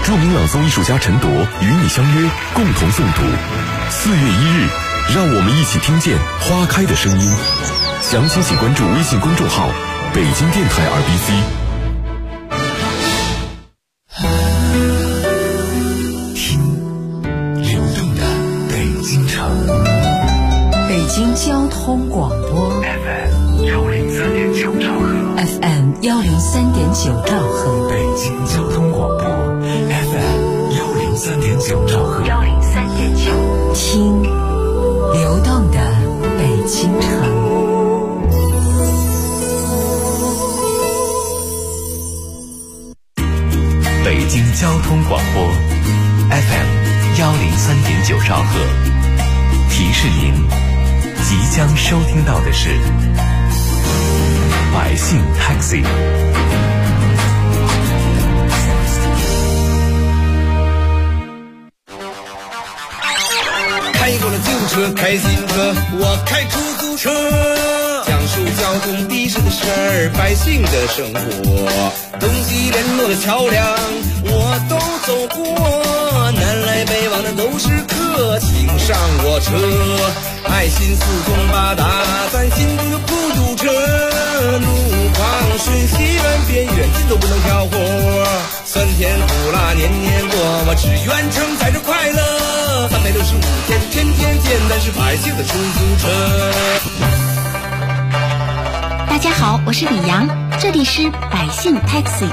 著名朗诵艺术家陈铎与你相约，共同诵读。4月1日，让我们一起听见花开的声音。详情请关注微信公众号北京电台 RBC。 听流动的北京城， 北京交通广播 FM103.9兆赫 ，FM103.9兆赫， 北京交通广播 FM103.9兆赫 ，103.9，听流动的北京城。 北京交通广播 FM103.9兆赫，提示您即将收听到的是百姓 Taxi。 开过了旧车，开新车，我开出租车，讲述交通的士的事儿，百姓的生活，东西联络的桥梁我都走过，南来北往的都是客，请上我车，爱心四通八达，咱心中就不堵车，路况顺西远边远近都不能挑活，酸甜苦辣年年过，我只愿承载着快乐，365天天天见，但是百姓的出租车。 大家好，我是李阳，这里是百姓 Taxi。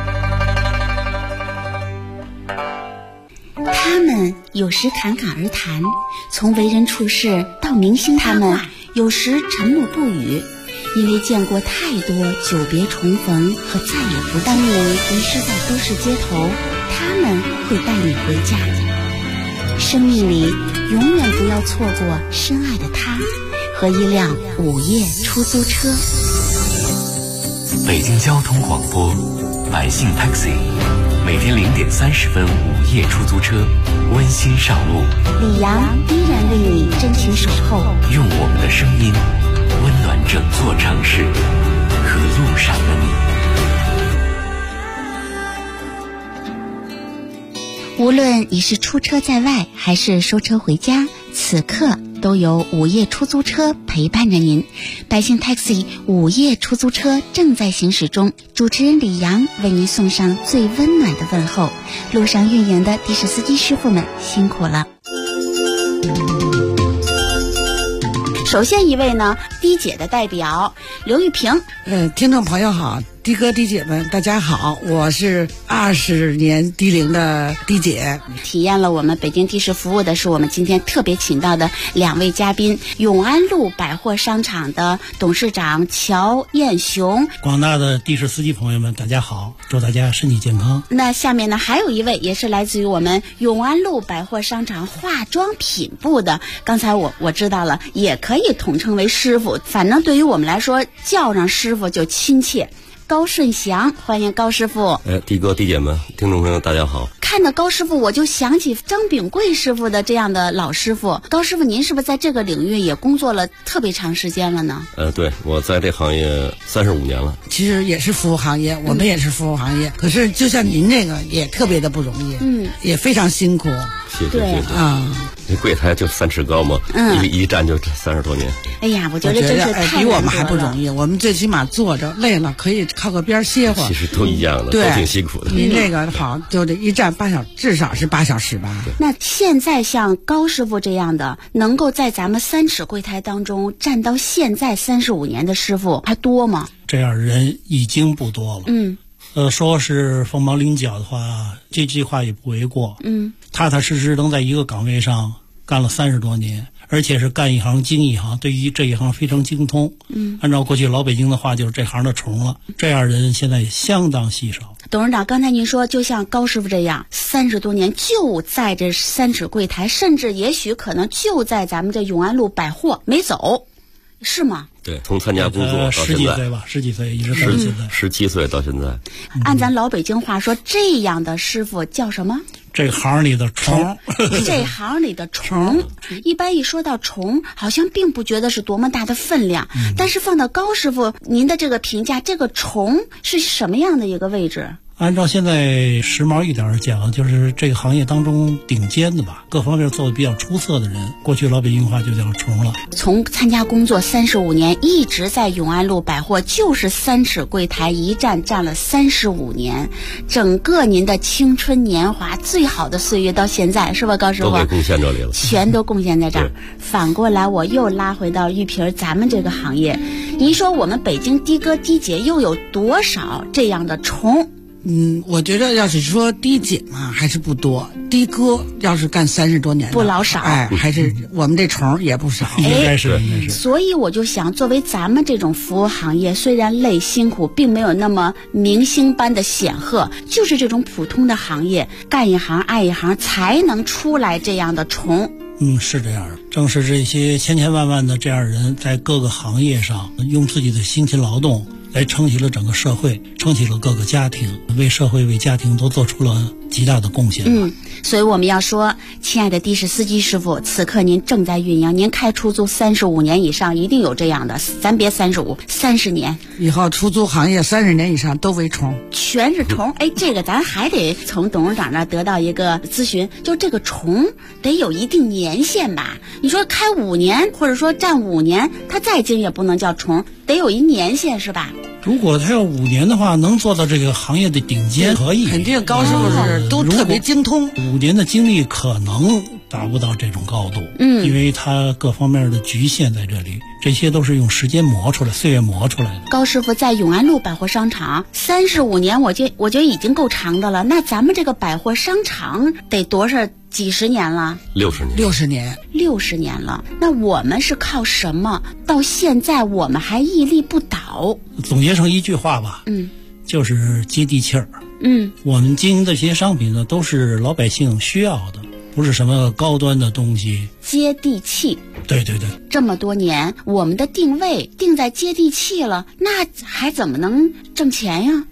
他们有时侃侃而谈，从为人处事到明星他们有时沉默不语，因为见过太多久别重逢和再也不见。当你迷失在都市街头，他们会带你回家。生命里永远不要错过深爱的他和一辆午夜出租车。 北京交通广播百姓 Taxi， 每天0点30分午夜出租车温馨上路， 李阳依然为你真情守候， 用我们的声音温暖整座城市和路上的你。 无论你是出车在外还是收车回家，此刻都有午夜出租车陪伴着您。百姓 Taxi 午夜出租车正在行驶中，主持人李阳为您送上最温暖的问候。路上运营的的士司机师傅们辛苦了。首先一位呢，的姐的代表刘玉萍。 听众朋友好，的哥的姐们大家好，我是20年的龄的的姐。 体验了我们北京的士服务的是我们今天特别请到的2位嘉宾，永安路百货商场的董事长乔彦雄。 广大的的士司机朋友们大家好，祝大家身体健康。 那下面呢，还有一位也是来自于我们永安路百货商场化妆品部的，刚才我知道了，也可以统称为师傅，反正对于我们来说叫上师傅就亲切。高顺祥，欢迎高师傅。 的哥的姐们听众朋友大家好。 看到高师傅我就想起张炳贵师傅的这样的老师傅。高师傅您是不是在这个领域也工作了特别长时间了呢？ 对，我在这行业35年了。 其实也是服务行业，我们也是服务行业，可是就像您这个也特别的不容易，也非常辛苦。 谢谢啊！这柜台就3尺高嘛，一站就30多年。 哎呀，我觉得真是太比我们还不容易。我们最起码坐着累了可以靠个边歇会儿。 其实都一样的，都挺辛苦的。 您这个好，就这一站8小时，至少是8小时吧。 那现在像高师傅这样的，能够在咱们3尺柜台当中站到现在35年的师傅还多吗？ 这样人已经不多了。说是凤毛麟角的话，这句话也不为过。踏踏实实能在一个岗位上干了30多年，而且是干一行精一行，对于这一行非常精通。按照过去老北京的话，就是这行的虫了。这样人现在相当稀少。 董事长，刚才您说就像高师傅这样30多年就在这3尺柜台，甚至也许可能就在咱们这永安路百货没走，是吗？ 对，从参加工作到现在 10几岁吧，10几岁一直到现在 ，17岁到现在。 按咱老北京话说，这样的师傅叫什么？ 这行里的虫。 这行里的虫。一般一说到虫，好像并不觉得是多么大的分量，但是放到高师傅您的这个评价，这个虫是什么样的一个位置？ 按照现在时髦一点讲，就是这个行业当中顶尖的吧，各方面做的比较出色的人，过去老北京话就叫虫了。 从参加工作35年，一直在永安路百货就是3尺柜台一站站了35年，整个您的青春年华最好的岁月到现在，是吧，高师傅？ 都给贡献这里了， 全都贡献在这儿。反过来，我又拉回到玉萍咱们这个行业，您说我们北京的哥的姐又有多少这样的虫？ 我觉得要是说的姐嘛，还是不多。的哥要是干30多年的， 不老少， 还是我们这虫也不少。 应该是。 所以我就想，作为咱们这种服务行业，虽然累辛苦，并没有那么明星般的显赫，就是这种普通的行业，干一行爱一行，才能出来这样的虫。 是这样的，正是这些千千万万的这样人，在各个行业上用自己的辛勤劳动来撑起了整个社会，撑起了各个家庭，为社会为家庭都做出了极大的贡献。 所以我们要说，亲爱的的士司机师傅，此刻您正在酝酿，您开出租35年以上，一定有这样的，咱别35，30年以后出租行业30年以上都为虫， 全是虫。这个咱还得从董事长那得到一个咨询，就这个虫得有一定年限吧？你说开5年，或者说站5年，它再精也不能叫虫，得有一年限是吧？ 如果他要5年的话，能做到这个行业的顶尖，可以。 肯定高师傅是都特别精通。 5年的经历可能达不到这种高度，因为他各方面的局限在这里，这些都是用时间磨出来、岁月磨出来的。 高师傅在永安路百货商场35年，我觉得已经够长的了。那咱们这个百货商场得多少？几十年了 ？60 年了。那我们是靠什么到现在我们还屹立不倒？ 总结成一句话吧，就是接地气儿。我们经营的这些商品呢，都是老百姓需要的，不是什么高端的东西。 接地气。 对。 这么多年，我们的定位定在接地气了，那还怎么能挣钱呀？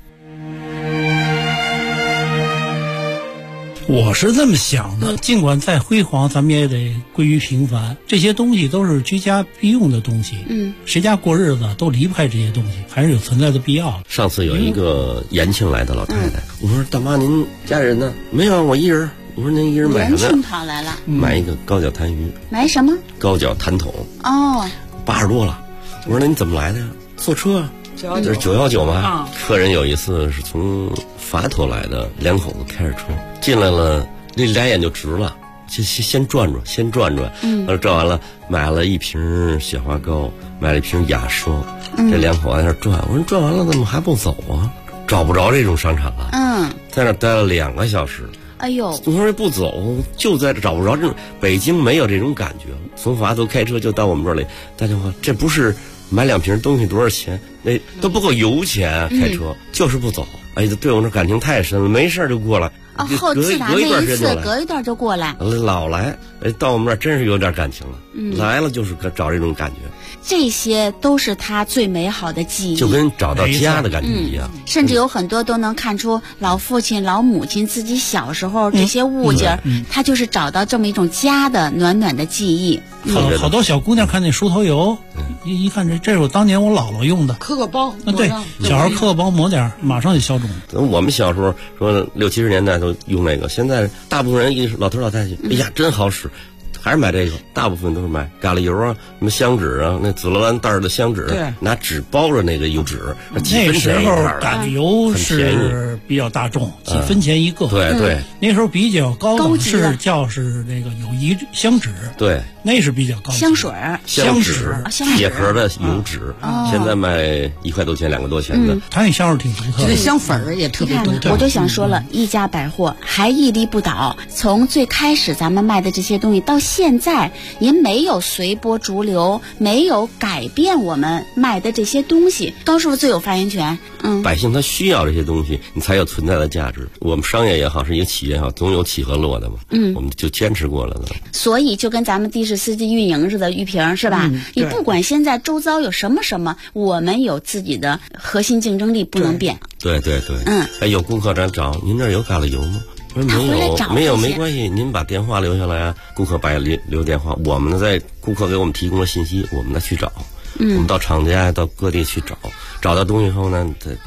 我是这么想的，尽管再辉煌，咱们也得归于平凡。这些东西都是居家必用的东西，谁家过日子都离不开这些东西，还是有存在的必要的。 上次有一个延庆来的老太太，我说大妈您家人呢？没有，我一人。我说您一人买什么？ 延庆跑来了， 买一个高脚痰盂。 买什么？ 高脚痰桶。80多了。我说那你怎么来的呀？坐车啊。就是919嘛。客人有一次是从垡头来的，2口子开着车进来了，那俩眼就直了，先转转，转完了买了一瓶雪花膏，买了一瓶雅霜，这2口子在那转。我说转完了怎么还不走啊？找不着这种商场啊。在那待了2个小时。 哎呦， 我说不走，就在这找不着这种，北京没有这种感觉。从垡头开车就到我们这里，打电话，这不是买2瓶东西多少钱？那都不够油钱，开车就是不走。对我这感情太深了，没事就过来。 后自打那一次，隔一段就过来。 老来，到我们这儿真是有点感情了。来了就是找这种感觉。 这些都是他最美好的记忆， 就跟找到家的感觉一样。 甚至有很多都能看出老父亲、老母亲自己小时候这些物件，他就是找到这么一种家的暖暖的记忆。 好多小姑娘看那梳头油，一看这是我当年我姥姥用的， 磕个包。 对，小孩磕个包抹点，马上就消肿。 我们小时候说60、70年代都用那个，现在大部分人老头老太太，哎呀真好使。还是买这个，大部分都是买橄榄油啊，什么香纸啊，那紫罗兰袋的香纸，拿纸包着那个油纸，几分钱一袋。 那时候橄榄油是比较大众，几分钱一个。 对， 那时候比较高档是那个友谊香纸， 对， 那是比较高。 香水、 香纸、铁盒的油纸，现在卖1块多钱、2块多钱的。 它那香味挺独特的， 这香粉也特别独特。 我就想说了，一家百货还屹立不倒，从最开始咱们卖的这些东西到现在，您没有随波逐流，没有改变我们卖的这些东西。高师傅最有发言权。 百姓他需要这些东西，你才有存在的价值。我们商业也好，是一个企业也好，总有起和落的嘛。我们就坚持过来了。 所以就跟咱们的士司机运营似的，玉萍是吧？你不管现在周遭有什么，我们有自己的核心竞争力，不能变。 对。有顾客咱找您这儿有橄榄油吗？没有，没关系，您把电话留下来啊。顾客把留电话，我们呢在顾客给我们提供了信息，我们再去找。我们到厂家到各地去找到东西后呢，再把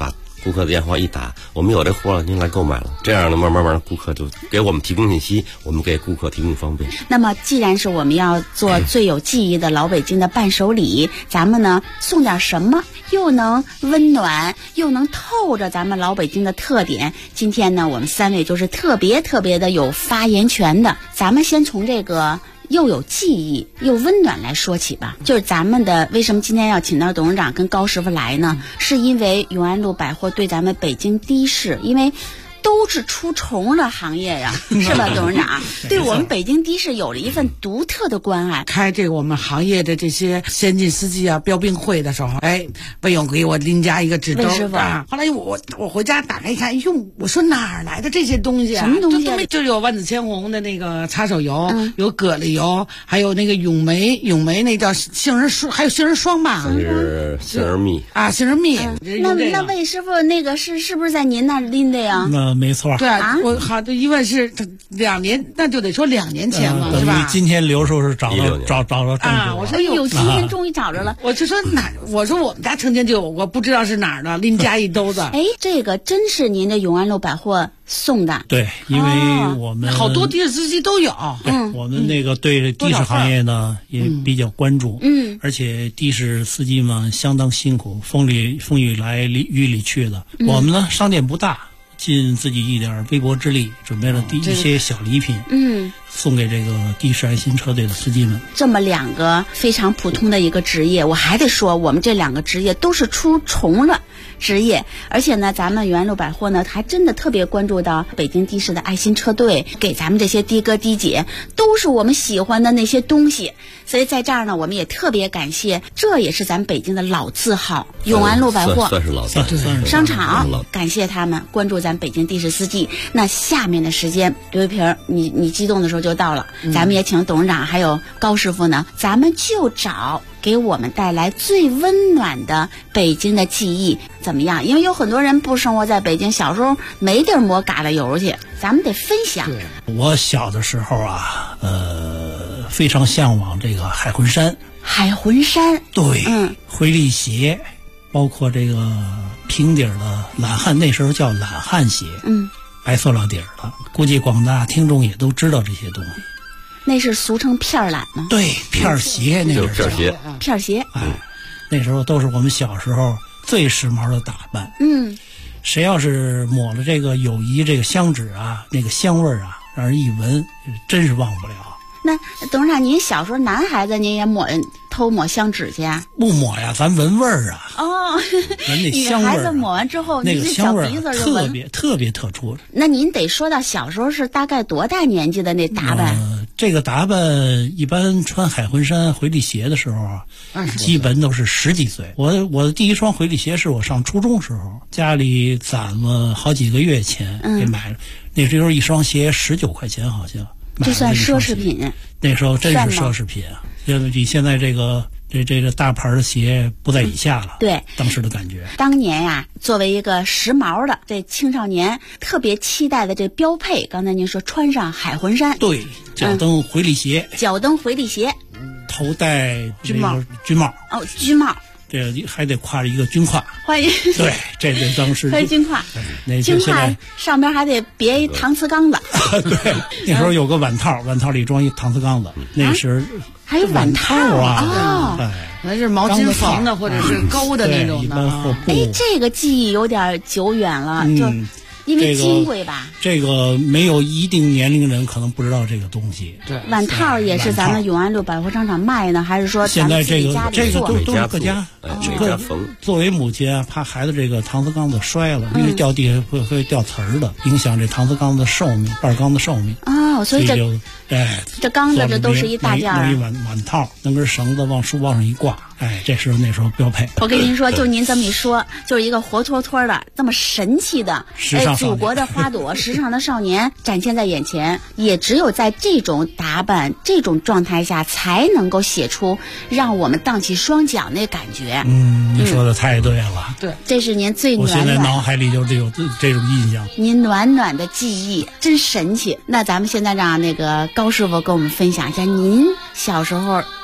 顾客的电话一打，我们有这货了，您来购买了。这样呢，慢慢顾客就给我们提供信息，我们给顾客提供方便。 那么既然是我们要做最有记忆的老北京的伴手礼，咱们呢送点什么又能温暖又能透着咱们老北京的特点。今天呢我们3位就是特别的有发言权的。咱们先从这个又有记忆又温暖来说起吧。就是咱们的为什么今天要请到董事长跟高师傅来呢？是因为永安路百货对咱们北京的士，因为都是出虫的行业呀，是吧，董事长？对我们北京的士有了一份独特的关爱。 开这个我们行业的这些先进司机啊标兵会的时候，魏勇给我拎家一个纸兜啊。后来我回家打开一看，哟，我说哪儿来的这些东西啊？ 什么东西啊？ 就有万紫千红的那个擦手油，有蛤蜊油，还有那个咏梅那叫杏仁霜，还有杏仁霜吧？ 是杏仁蜜啊，杏仁蜜。 那魏师傅那个是不是在您那儿拎的呀？ 没错， 对啊，我好的因为是2年，那就得说2年前了，是吧？ 今天刘叔是找了正主啊！我说有今天终于找着了， 我就说我说我们家曾经就有过，不知道是哪儿的，拎家一兜子。 这个真是您的永安路百货送的？ 对，因为我们好多的士司机都有。 我们那个对的士行业呢也比较关注，而且的士司机们相当辛苦，风雨来雨里去的。我们呢商店不大。尽自己一点微薄之力，准备了一些小礼品，送给这个的士爱心车队的司机们。 这么2个非常普通的一个职业，我还得说，我们这2个职业都是出虫了职业，而且呢，咱们永安路百货呢，还真的特别关注到北京的士的爱心车队，给咱们这些的哥的姐都是我们喜欢的那些东西。所以在这儿呢，我们也特别感谢，这也是咱北京的老字号永安路百货， 算是老字号商场，感谢他们关注咱北京的士司机。那下面的时间，刘一平，你激动的时候就到了，咱们也请董事长还有高师傅呢，咱们就找给我们带来最温暖的北京的记忆，怎么样？因为有很多人不生活在北京，小时候没地儿抹嘎啦油去，咱们得分享。 我小的时候啊，非常向往这个海魂衫。 海魂衫， 对，回力鞋，包括这个平底的懒汉，那时候叫懒汉鞋，白塑料底儿的，估计广大听众也都知道这些东西。 那是俗称片懒吗？ 对，片鞋，那个片鞋， 那时候都是我们小时候最时髦的打扮。谁要是抹了这个友谊这个香脂啊，那个香味儿啊，让人一闻真是忘不了。 那董事长，您小时候男孩子您也偷抹香脂去啊？ 不抹呀，咱闻味儿啊。闻那香味儿。女孩子抹完之后， 那个香味儿特别特殊。 那您得说到小时候是大概多大年纪的那打扮？ 这个打扮一般穿海魂衫、回力鞋的时候啊，基本都是10几岁。我的第一双回力鞋是我上初中时候，家里攒了好几个月钱给买了。那时候一双鞋19块钱好像。 这算奢侈品， 那时候真是奢侈品啊！比现在这个大牌的鞋不在以下了。 对， 当时的感觉。 当年呀，作为一个时髦的这青少年特别期待的这标配，刚才您说穿上海魂衫， 对，脚蹬回力鞋， 头戴军帽， 军帽。 这还得挎着一个军挎， 欢迎。 对，这当时军挎，军挎上边还得别一搪瓷缸子。 对，那时候有个碗套，碗套里装一搪瓷缸子，那时还有碗套啊， 那是毛巾缝的或者是勾的那种的。 这个记忆有点久远了，就。因为金贵吧， 这个没有一定年龄人可能不知道这个东西。 对， 碗套也是咱们永安路百货商场卖呢，还是说现在这个都是各家缝？作为母亲啊，怕孩子这个搪瓷缸子摔了，因为掉地下会掉瓷儿的，影响这搪瓷缸子寿命，半缸的寿命。 所以这缸子这都是一大件儿。 弄一碗套，弄根绳子往书包上一挂，这是那时候标配。 我跟您说，就您这么一说，就是一个活脱脱的这么神气的祖国的花朵，时尚的少年展现在眼前，也只有在这种打扮、这种状态下，才能够写出让我们荡起双桨那感觉。 你说的太对了。 对， 这是您最暖暖。 我现在脑海里就有这种印象。 您暖暖的记忆真神奇。那咱们现在让那个高师傅跟我们分享一下，您小时候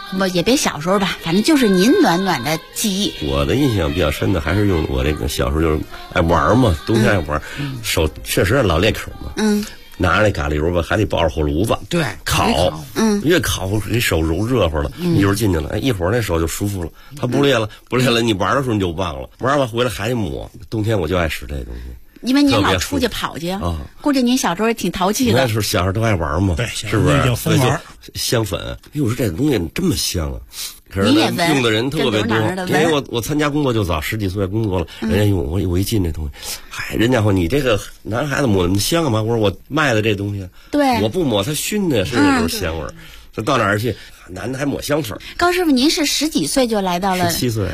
不也别小时候吧，反正就是您暖暖的记忆。 我的印象比较深的还是用我这个小时候就是爱玩嘛，冬天爱玩，手确实老练口嘛。拿那咖喱油吧，还得抱着火炉子， 对， 烤，越烤你手揉热乎了，一会儿进去了，一会儿那手就舒服了，它不裂了，你玩的时候你就忘了，玩完回来还得抹。冬天我就爱使这东西， 因为您老出去跑去啊，估计您小时候也挺淘气的。 那时候小时候都爱玩嘛， 对， 是不是？ 叫粉玩香粉，我说这东西这么香啊！可是呢，用的人特别多，因为我参加工作就早，10几岁工作了，人家用我一进这东西，嗨，人家说你这个男孩子抹那么香干嘛？我说我卖的这东西， 对， 我不抹它熏的是那种香味儿。这到哪儿去？男的还抹香水。 高师傅，您是10几岁就来到了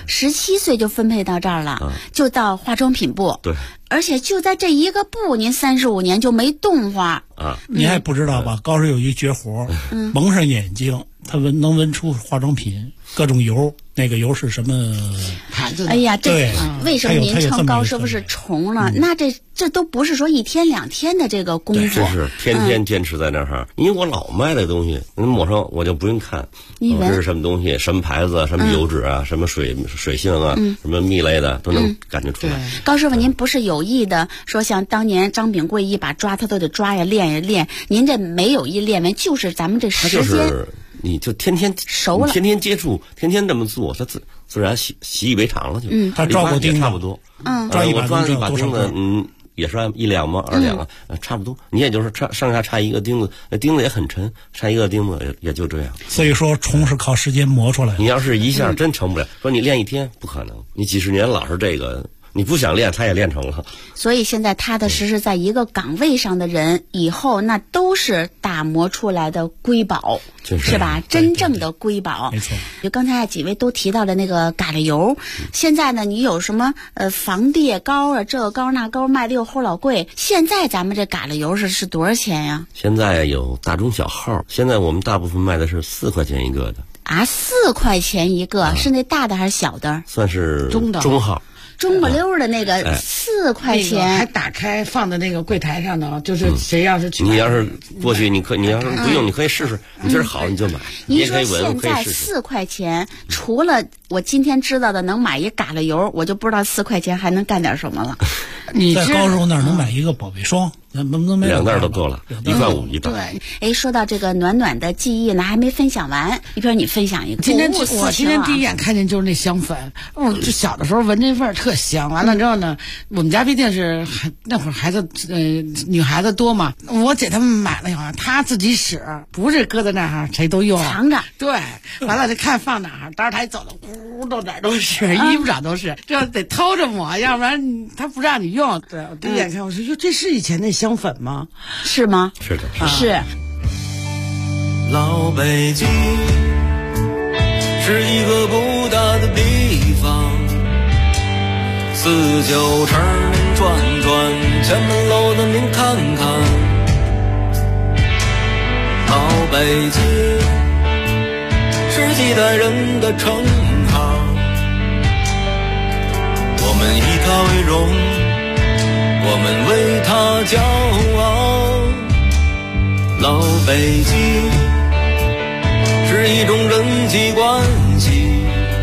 17 岁就分配到这儿了，就到化妆品部。 对， 而且就在这一个部，您35年就没动化啊！ 您还不知道吧？高师有一绝活，蒙上眼睛，他能闻出化妆品各种油。那个油是什么牌子？ 哎呀，这为什么您称高师傅是虫呢？那这都不是说1天2天的这个功夫， 这是天天坚持在那儿。因为我老卖的东西，您抹上我就不用看，这是什么东西，什么牌子，什么油脂啊，什么水性啊，什么蜜类的都能感觉出来。 高师傅，您不是有意的说像当年张炳贵一把抓他都得抓呀练呀练，您这没有意练完，就是咱们这时间。 你就天天熟了， 天天接触，天天这么做，他自然习以为常了就。 他抓过钉差不多。 抓一把钉子，也是1两嘛，2两啊，差不多。你也就是上下差一个钉子，那钉子也很沉，差一个钉子也就这样。 所以说，虫是靠时间磨出来的。 你要是一下真成不了，说你练1天不可能，你几十年老是这个。你不想练，他也练成了。 所以现在踏踏实实在一个岗位上的人，以后那都是打磨出来的瑰宝，是吧？真正的瑰宝。 没错。 就刚才几位都提到了那个橄榄油，现在呢，你有什么防跌膏啊，这个膏那膏卖的又齁老贵。现在咱们这橄榄油是多少钱呀？ 现在有大中小号，现在我们大部分卖的是4块钱一个的。 啊，4块钱一个，是那大的还是小的？ 算是中号。 中不溜的那个4块钱， 还打开放在那个柜台上呢。就是谁要是去， 你要是过去，你要是不用，你可以试试。你觉得好你就买，你也可以闻，可以试试。 4块钱，除了我今天知道的能买一橄榄油，我就不知道4块钱还能干点什么了。 你在高师傅那儿能买一个宝贝霜，能买 2袋都够了，1块5一袋。 对，哎，说到这个暖暖的记忆呢，还没分享完。一边你分享一个。 我今天第一眼看见就是那香粉，就小的时候闻这味儿特香。完了之后呢，我们家毕竟是那会儿孩子女孩子多嘛，我姐他们买了以后，她自己使，不是搁在那儿谁都用， 藏着。 对，完了就看放哪儿，当时她一走了，呼到哪儿都是，衣服上都是，这得偷着抹，要不然她不让你用。对，我第一眼看我说哟，这是以前那香粉吗？ 是吗？ 是的， 是。 老北京是一个不大的地方，4-9城您转转，前门楼的您看看。老北京是几代人的称号，我们以它为荣，我们为它骄傲。老北京是一种人际关系，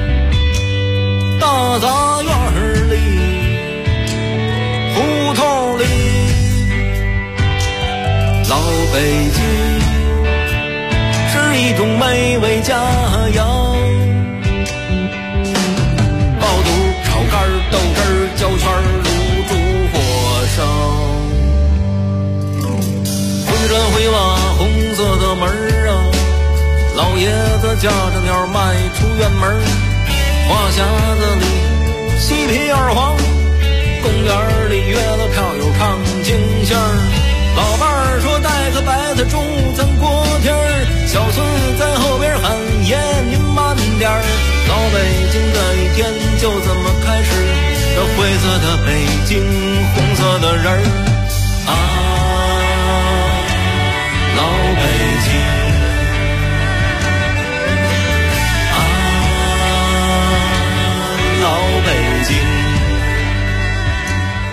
大杂院里胡同里，老北京是一种美味佳肴，爆肚炒肝豆汁焦圈卤煮火烧，回转回瓦红色的门啊，老爷子驾着鸟迈出院门，话匣子里嬉皮二黄，公园里约了票友唱京戏儿，老伴儿说带个白菜中午咱过天儿，小孙子在后边喊爷您慢点儿，老北京的一天就这么开始，这灰色的北京红色的人儿啊，老北京啊，老北京。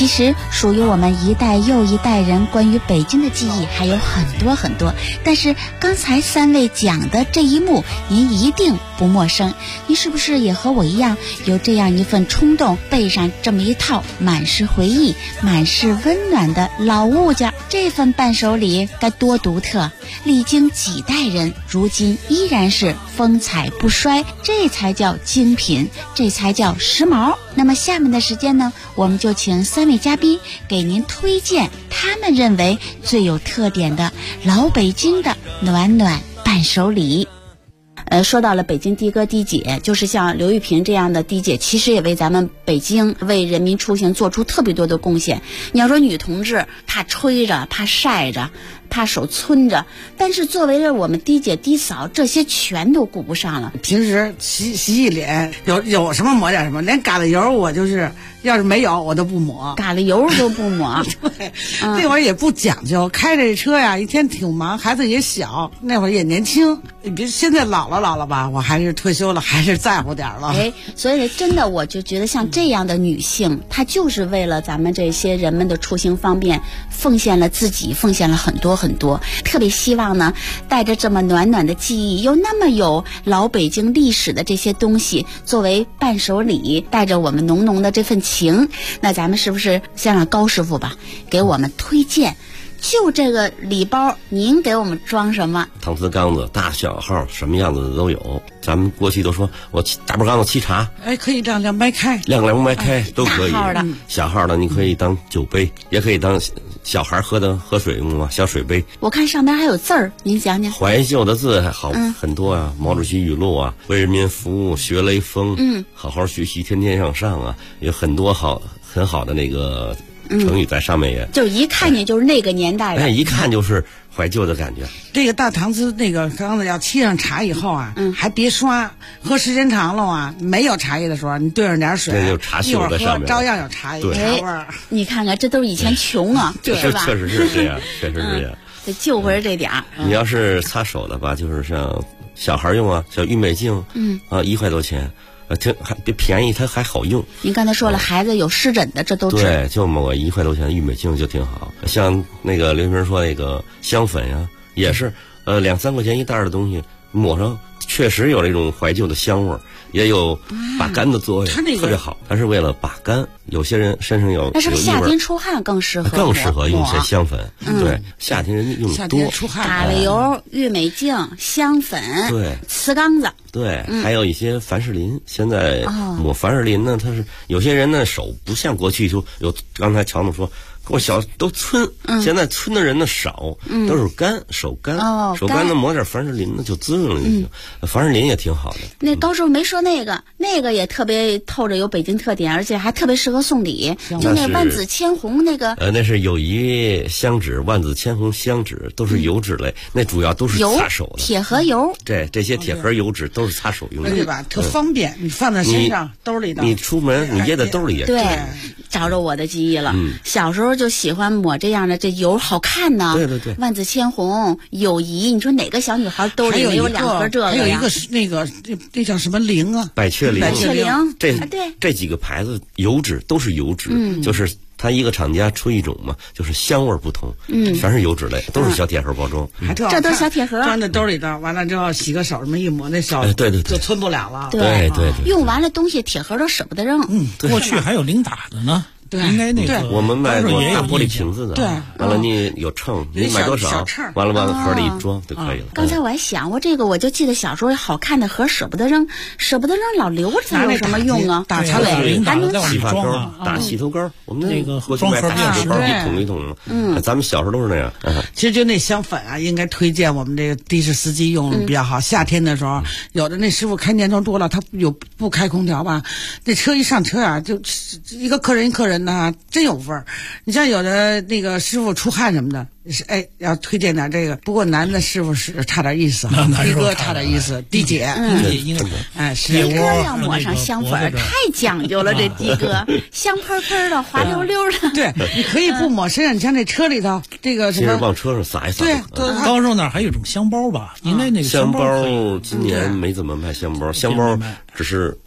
其实属于我们一代又一代人关于北京的记忆还有很多很多，但是刚才3位讲的这一幕您一定不陌生。您是不是也和我一样有这样一份冲动，备上这么一套满是回忆满是温暖的老物件？这份伴手礼该多独特，历经几代人，如今依然是风采不衰，这才叫精品，这才叫时髦。那么下面的时间呢，我们就请3位嘉宾给您推荐他们认为最有特点的老北京的暖暖伴手礼。说到了北京的哥的姐，就是像刘玉萍这样的的姐，其实也为咱们北京为人民出行做出特别多的贡献。你要说女同志怕吹着怕晒着怕手皴着，但是作为了我们的姐的嫂，这些全都顾不上了。 平时洗脸有什么抹点什么，连嘎啦油我就是要是没有我都不抹， 嘎啦油都不抹。 对，那会儿也不讲究，开这车呀一天挺忙，孩子也小，那会儿也年轻。你别现在老了吧，我还是退休了，还是在乎点了。 所以真的我就觉得像这样的女性，她就是为了咱们这些人们的出行方便，奉献了自己，奉献了很多很多。特别希望呢，带着这么暖暖的记忆，又那么有老北京历史的这些东西作为伴手礼，带着我们浓浓的这份情，那咱们是不是先让高师傅吧给我们推荐，就这个礼包您给我们装什么？ 搪瓷缸子大小号什么样子的都有。咱们过去都说我大半缸子沏茶， 可以亮白开， 亮白开都可以。 大号的小号的你可以当酒杯，也可以当小孩喝水用啊，小水杯。 我看上面还有字儿，您讲讲。 怀旧的字还好很多啊，毛主席语录啊，为人民服务学雷锋，好好学习天天向上啊，有很多很好的那个成语在上面也， 就一看见就是那个年代的， 一看就是怀旧的感觉。 这个大搪瓷那个缸子要沏上茶以后啊，还别刷，喝时间长了啊，没有茶叶的时候，你兑上点水， 那就茶锈在上面， 照样有茶味儿。 你看看，这都是以前穷啊，是吧？ 确实是这样，确实是这样。 得救回来这点儿。 你要是擦手的吧，就是像小孩用啊，小玉美净，1块多钱。还便宜，它还好用。您刚才说了，孩子有湿疹的，这都对，就抹1块多钱的玉美净就挺好。像那个刘明说那个香粉呀，也是2、3块钱一袋的东西，抹上确实有那种怀旧的香味儿，也有把干的作用，特别好。它是为了把干，有些人身上有， 那是不是夏天出汗更适合用些香粉？对，夏天人用多， 嘎啦油、玉美净、香粉， 对， 瓷缸子。 对，还有一些凡士林。现在抹凡士林呢，它是有些人呢手不像过去就有，刚才乔总说我小都皴，现在皴的人呢少，都是干手干，手干呢抹点凡士林呢就滋润了就行。凡士林也挺好的。 那高师傅没说那个也特别透着有北京特点，而且还特别适合送礼，就那万紫千红那个。 那是友谊香脂，万紫千红香脂都是油脂类，那主要都是擦手的。 铁盒油。 对，这些铁盒油脂都是擦手用的， 对吧？特方便，你放在身上兜里的。 你出门你掖在兜里也对，找着我的记忆了。小时候就喜欢抹这样的，这油好看呢。 对对对， 万紫千红、友谊，你说哪个小女孩兜里没有2盒这个呀？ 还有一个是那个那叫什么灵啊？ 百雀灵。这几个牌子油脂都是油脂，就是它一个厂家出一种嘛，就是香味不同，全是油脂类，都是小铁盒包装， 这都是小铁盒， 装在兜里的，完了之后洗个手，这么一抹，那手对就皴不了了。 对， 用完了东西铁盒都舍不得扔。 过去还有零打的呢。 对， 应该那个我们卖过大玻璃瓶子的， 对， 完了你有秤，你买多少，完了往盒里一装就可以了。 刚才我还想，我就记得小时候好看的盒舍不得扔，老留着它有什么用啊？ 打擦脸， 还能洗发膏、打洗头膏，我们那个过去买大洗头膏一桶一桶的，咱们小时候都是那样。 其实就那香粉啊，应该推荐我们这个的士司机用比较好。夏天的时候，有的那师傅开年头多了，他有不开空调吧？那车一上车啊，就一个客人呢，真有味儿。你像有的那个师傅出汗什么的，要推荐点这个。不过男的师傅是差点意思，的哥差点意思，的姐， 是的哥要抹上香粉，太讲究了，这的哥香喷喷的，滑溜溜的。 对，你可以不抹身上，你像这车里头这个什么， 往车上撒一撒。 对， 高寿那儿还有一种香包吧？应该那个香包今年没怎么卖香包，香包只是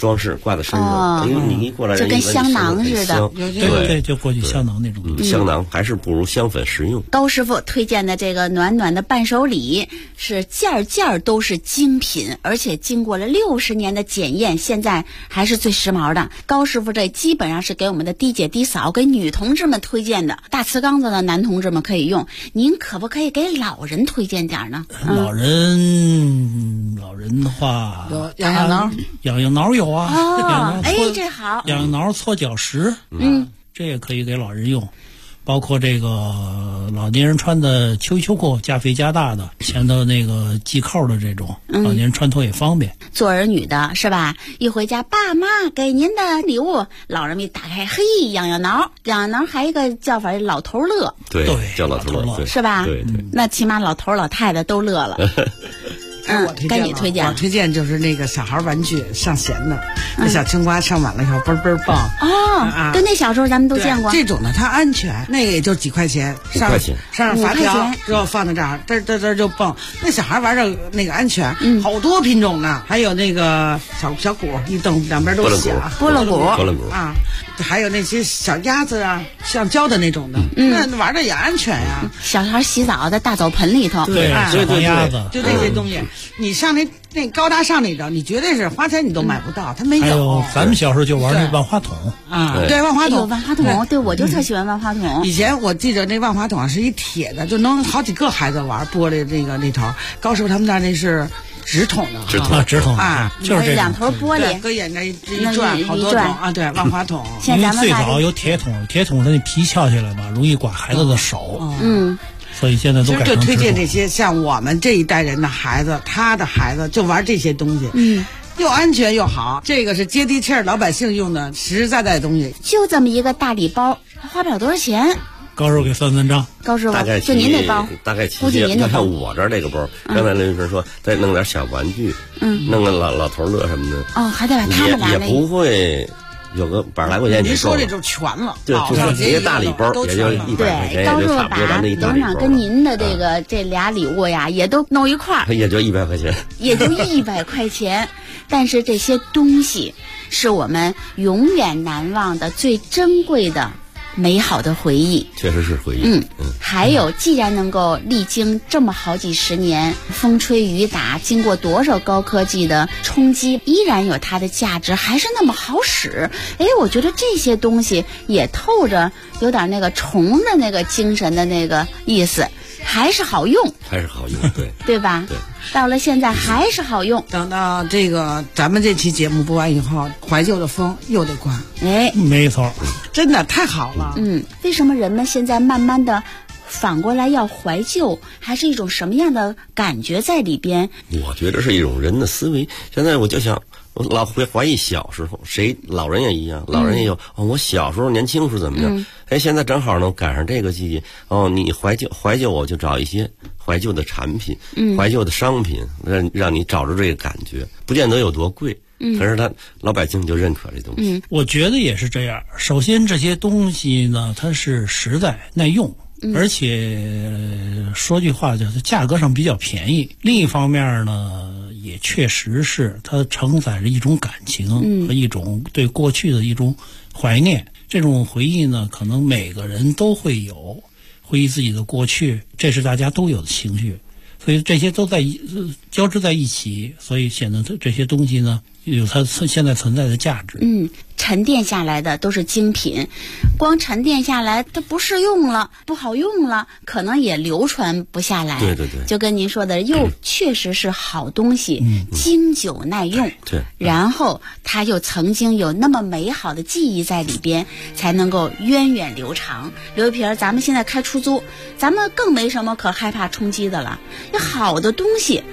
装饰挂在身上，因为你一过来人就跟香囊似的， 对，就过去香囊那种。 香囊还是不如香粉实用。 高师傅推荐的这个暖暖的伴手礼是件件都是精品，而且经过了60年的检验，现在还是最时髦的。高师傅这基本上是给我们的弟姐弟嫂给女同志们推荐的，大瓷缸子的男同志们可以用。您可不可以给老人推荐点呢？ 老人的话， 痒痒挠， 痒痒挠有啊。 这好。 痒痒挠搓脚石，这也可以给老人用。包括这个老年人穿的秋衣秋裤，加肥加大的，前头那个系扣的这种，老年人穿脱也方便。 做儿女的是吧？一回家，爸妈给您的礼物，老人们一打开，嘿，痒痒挠，痒痒挠还有一个叫法，老头乐， 对，叫老头乐， 是吧？ 对， 那起码老头老太太都乐了。该你推荐。 我推荐就是那个小孩玩具上弦的，那小青蛙上满了以后嘣嘣棒。 跟那小时候咱们都见过。 这种呢，它安全，那个也就几块钱，上发条之后放在这儿，嘚就蹦。那小孩玩着那个安全，好多品种呢，还有那个小鼓，一蹬两边都响， 拨浪鼓啊，还有那些小鸭子啊，橡胶的那种的，那玩着也安全呀。 小孩洗澡在大澡盆里头， 对，鸭子， 就这些东西。你上那高大上那种，你绝对是花钱你都买不到，它没有。 还有咱们小时候就玩那万花筒啊，对，万花筒， 对，我就特喜欢万花筒。 以前我记得那万花筒是一铁的，就能好几个孩子玩，玻璃那头。高师傅他们家那是直筒的， 直筒啊， 就是两头玻璃， 搁眼这一转，好多种啊，对，万花筒。 因为最早有铁筒它那皮翘起来嘛，容易刮孩子的手。所以现在都改成就推荐这些像我们这一代人的孩子，他的孩子就玩这些东西，又安全又好。这个是接地气儿，老百姓用的实实在在的东西。 就这么一个大礼包，花不了多少钱。 高师傅给算账。 高师傅， 就您那包， 大概估计您的包。看我这儿这个包，刚才刘医生说再弄点小玩具，弄个老头乐什么的。 还得把他们也不会。有个100来块钱， 您说这就全了， 对，就是一个大礼包，也就100块钱， 高师傅把董事长跟您的这俩礼物呀，也都弄一块儿， 也就100块钱， 也就100块钱。但是这些东西是我们永远难忘的、最珍贵的、美好的回忆。 确实是回忆。 还有，既然能够历经这么好几十年风吹雨打，经过多少高科技的冲击，依然有它的价值，还是那么好使。我觉得这些东西也透着有点那个虫的那个精神的那个意思，还是好用， 对对吧？ 对， 到了现在还是好用。 等到这个咱们这期节目播完以后，怀旧的风又得刮。 没错， 真的太好了。 为什么人们现在慢慢的反过来要怀旧，还是一种什么样的感觉在里边？ 我觉得是一种人的思维。现在我就想，我老会怀疑小时候，老人也一样，老人也有我小时候年轻时怎么样？现在正好呢赶上这个季节，你怀旧，我就找一些怀旧的产品，怀旧的商品，让你找着这个感觉，不见得有多贵。可是老百姓就认可这东西。 我觉得也是这样。首先这些东西呢，它是实在耐用。而且说句话就是价格上比较便宜，另一方面呢也确实是它承载着一种感情和一种对过去的一种怀念。这种回忆呢可能每个人都会有，回忆自己的过去，这是大家都有的情绪，所以这些都在交织在一起，所以显得这些东西呢有它现在存在的价值。 沉淀下来的都是精品，光沉淀下来它不适用了，不好用了，可能也流传不下来。 对， 就跟您说的，又确实是好东西，经久耐用。 对， 然后它又曾经有那么美好的记忆在里边，才能够源远流长。刘一平，咱们现在开出租，咱们更没什么可害怕冲击的了。好的东西